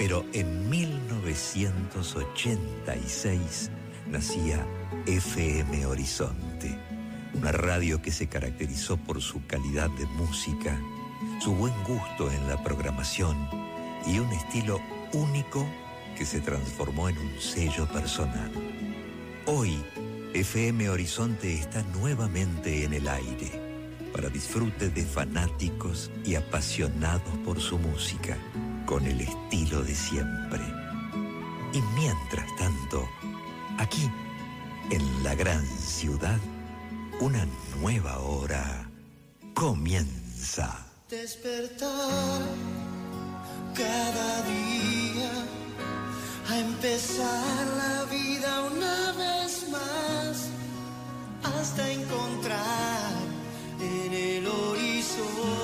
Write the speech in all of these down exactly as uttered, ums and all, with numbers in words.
Pero en mil novecientos ochenta y seis nacía F M Horizonte, una radio que se caracterizó por su calidad de música, su buen gusto en la programación y un estilo único que se transformó en un sello personal. Hoy, F M Horizonte está nuevamente en el aire para disfrute de fanáticos y apasionados por su música, con el estilo de siempre. Y mientras tanto, aquí, en la gran ciudad, una nueva hora comienza. Despertar cada día, a empezar la vida una vez más, hasta encontrar en el horizonte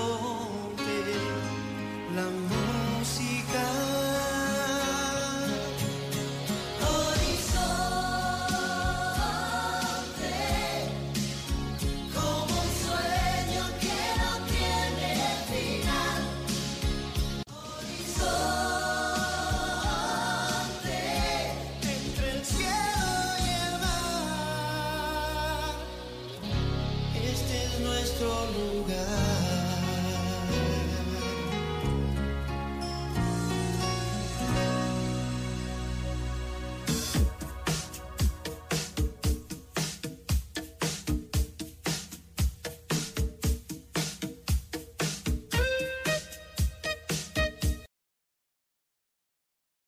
la música. Nuestro lugar.